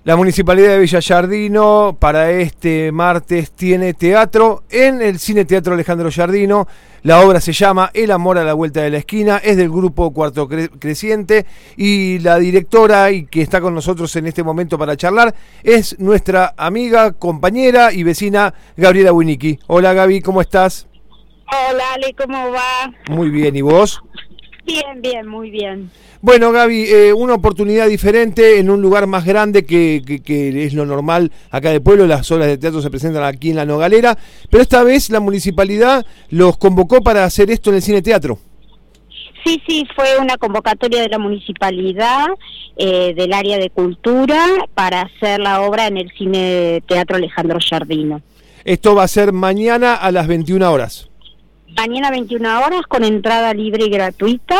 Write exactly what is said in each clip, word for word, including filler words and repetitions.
La Municipalidad de Villa Giardino para este martes tiene teatro en el Cine Teatro Alejandro Giardino. La obra se llama El amor a la vuelta de la esquina, es del grupo Cuarto Cre- Creciente y la directora y que está con nosotros en este momento para charlar es nuestra amiga, compañera y vecina Gabriela Winicki. Hola Gaby, ¿cómo estás? Hola Ale, ¿cómo va? Muy bien, ¿y vos? Bien, bien, muy bien. Bueno, Gaby, eh, una oportunidad diferente en un lugar más grande que, que, que es lo normal acá del pueblo. Las obras de teatro se presentan aquí en La Nogalera, pero esta vez la municipalidad los convocó para hacer esto en el Cine Teatro. Sí, sí, fue una convocatoria de la municipalidad, eh, del área de cultura, para hacer la obra en el Cine Teatro Alejandro Giardino. Esto va a ser mañana a las veintiuna horas. Mañana veintiuna horas con entrada libre y gratuita,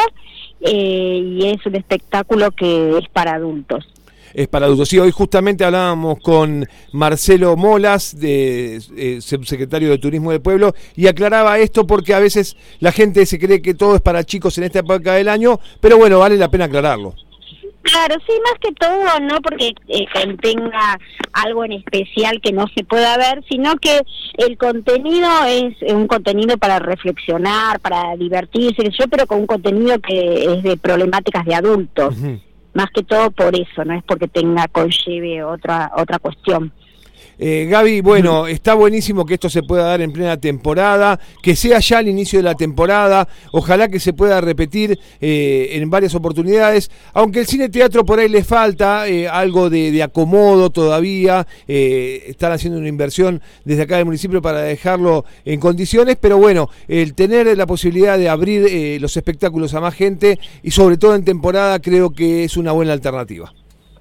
eh, y es un espectáculo que es para adultos. Es para adultos. Sí, hoy justamente hablábamos con Marcelo Molas, de, eh, subsecretario de Turismo del Pueblo, y aclaraba esto porque a veces la gente se cree que todo es para chicos en esta época del año, pero bueno, vale la pena aclararlo. Claro, sí, más que todo, no porque eh, contenga algo en especial que no se pueda ver, sino que el contenido es un contenido para reflexionar, para divertirse, yo, pero con un contenido que es de problemáticas de adultos, uh-huh. Más que todo por eso, no es porque tenga, conlleve otra otra cuestión. Eh, Gaby, bueno, está buenísimo que esto se pueda dar en plena temporada, que sea ya el inicio de la temporada, ojalá que se pueda repetir eh, en varias oportunidades, aunque el cine teatro por ahí le falta eh, algo de, de acomodo todavía, eh, están haciendo una inversión desde acá del municipio para dejarlo en condiciones, pero bueno, el tener la posibilidad de abrir eh, los espectáculos a más gente y sobre todo en temporada creo que es una buena alternativa.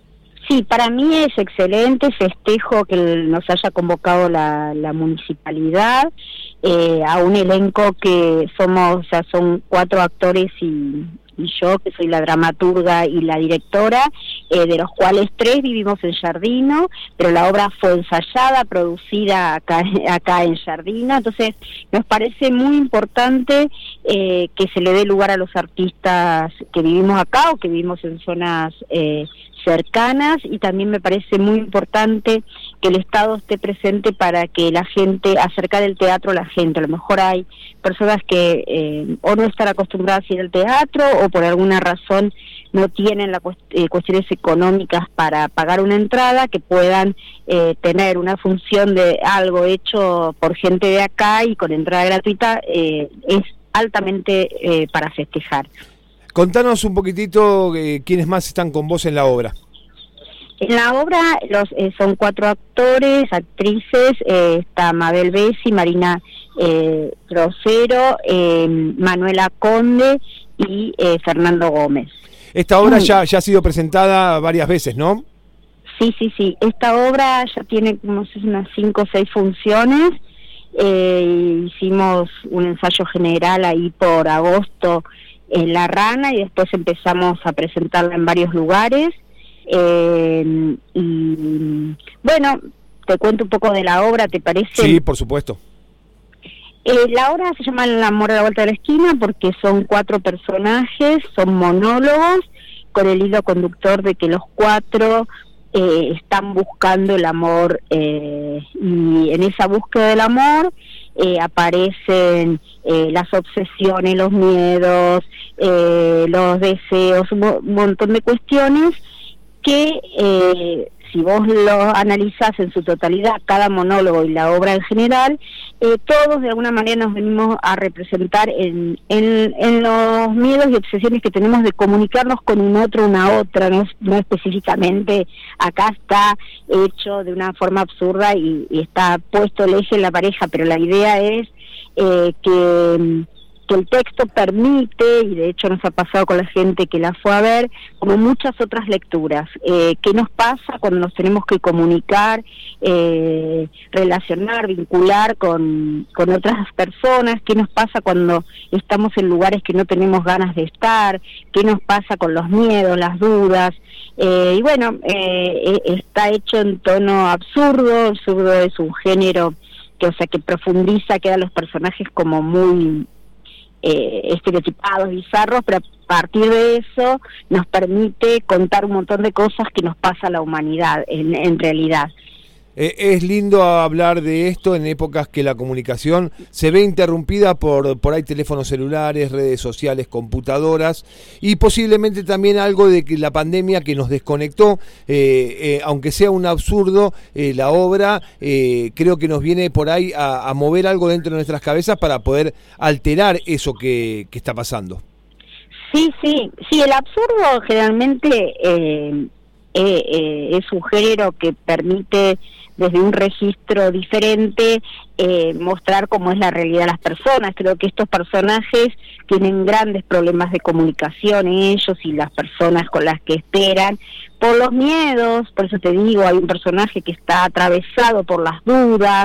Sí, para mí es excelente, festejo que nos haya convocado la, la municipalidad, eh, a un elenco que somos, o sea, son cuatro actores y, y yo, que soy la dramaturga y la directora, eh, de los cuales tres vivimos en Giardino, pero la obra fue ensayada, producida acá, acá en Giardino, entonces nos parece muy importante eh, que se le dé lugar a los artistas que vivimos acá o que vivimos en zonas eh, cercanas, y también me parece muy importante que el Estado esté presente para que la gente, acercar el teatro a la gente. A lo mejor hay personas que eh, o no están acostumbradas a ir al teatro o por alguna razón no tienen la cuest- eh, cuestiones económicas para pagar una entrada, que puedan eh, tener una función de algo hecho por gente de acá y con entrada gratuita, eh, es altamente eh, para festejar. Contanos un poquitito eh, quiénes más están con vos en la obra. En la obra los eh, son cuatro actores, actrices, eh, está Mabel Bessi, Marina eh, Rosero, eh, Manuela Conde y eh, Fernando Gómez. Esta obra mm. ya, ya ha sido presentada varias veces, ¿no? Sí, sí, sí. Esta obra ya tiene no sé, unas cinco o seis funciones. Eh, hicimos un ensayo general ahí por agosto en La Rana y después empezamos a presentarla en varios lugares. Eh, y bueno, te cuento un poco de la obra, ¿te parece? Sí, por supuesto. Eh, la obra se llama El amor a la vuelta de la esquina porque son cuatro personajes, son monólogos, con el hilo conductor de que los cuatro eh, están buscando el amor, eh, y en esa búsqueda del amor eh, aparecen eh, las obsesiones, los miedos, eh, los deseos, un, mo- un montón de cuestiones que eh, si vos lo analizás en su totalidad, cada monólogo y la obra en general, eh, todos de alguna manera nos venimos a representar en, en, en los miedos y obsesiones que tenemos de comunicarnos con un otro, una otra, no, no específicamente, acá está hecho de una forma absurda y, y está puesto el eje en la pareja, pero la idea es eh, que... que el texto permite, y de hecho nos ha pasado con la gente que la fue a ver, como muchas otras lecturas. Eh, ¿Qué nos pasa cuando nos tenemos que comunicar, eh, relacionar, vincular con, con otras personas? ¿Qué nos pasa cuando estamos en lugares que no tenemos ganas de estar? ¿Qué nos pasa con los miedos, las dudas? Eh, y bueno, eh, está hecho en tono absurdo. Absurdo es un género que, o sea, que profundiza, queda los personajes como muy... eh, estereotipados, bizarros, pero a partir de eso nos permite contar un montón de cosas que nos pasa a la humanidad en, en realidad. Eh, es lindo hablar de esto en épocas que la comunicación se ve interrumpida por, por ahí teléfonos celulares, redes sociales, computadoras, y posiblemente también algo de que la pandemia que nos desconectó, eh, eh, aunque sea un absurdo, eh, la obra eh, creo que nos viene por ahí a, a mover algo dentro de nuestras cabezas para poder alterar eso que, que está pasando. Sí, sí, sí, el absurdo generalmente eh, eh, eh, es un género que permite desde un registro diferente eh, mostrar cómo es la realidad de las personas. Creo que estos personajes tienen grandes problemas de comunicación, ellos y las personas con las que esperan, por los miedos. Por eso te digo, hay un personaje que está atravesado por las dudas.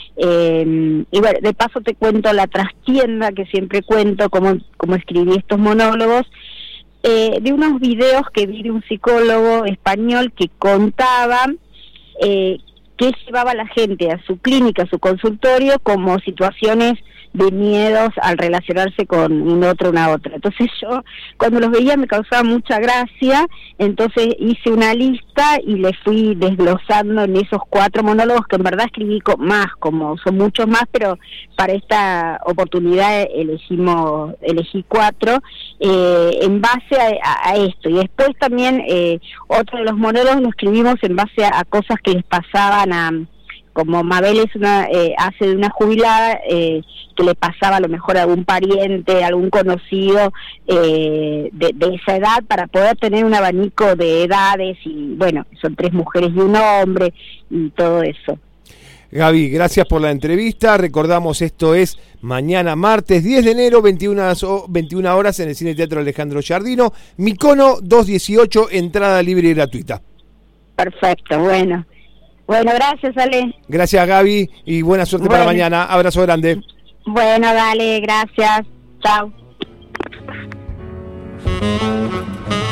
Eh, y bueno, de paso te cuento la trastienda que siempre cuento, como, como escribí estos monólogos, eh, de unos videos que vi de un psicólogo español que contaba eh, qué llevaba a la gente a su clínica, a su consultorio, como situaciones de miedos al relacionarse con un otro, una otra. Entonces yo, cuando los veía, me causaba mucha gracia, entonces hice una lista y le fui desglosando en esos cuatro monólogos, que en verdad escribí con más, como son muchos más, pero para esta oportunidad elegimos, elegí cuatro, eh, en base a, a esto. Y después también eh, otro de los monólogos lo escribimos en base a, a cosas que les pasaban a... como Mabel es una eh, hace de una jubilada eh, que le pasaba a lo mejor a algún pariente, algún conocido eh, de, de esa edad, para poder tener un abanico de edades, y bueno, son tres mujeres y un hombre y todo eso. Gaby, gracias por la entrevista. Recordamos, esto es mañana martes diez de enero, veintiuna horas en el Cine Teatro Alejandro Giardino, Micono doscientos dieciocho, entrada libre y gratuita. Perfecto, bueno. Bueno, gracias, Ale. Gracias, Gaby, y buena suerte bueno. para mañana. Abrazo grande. Bueno, dale, gracias. Chao.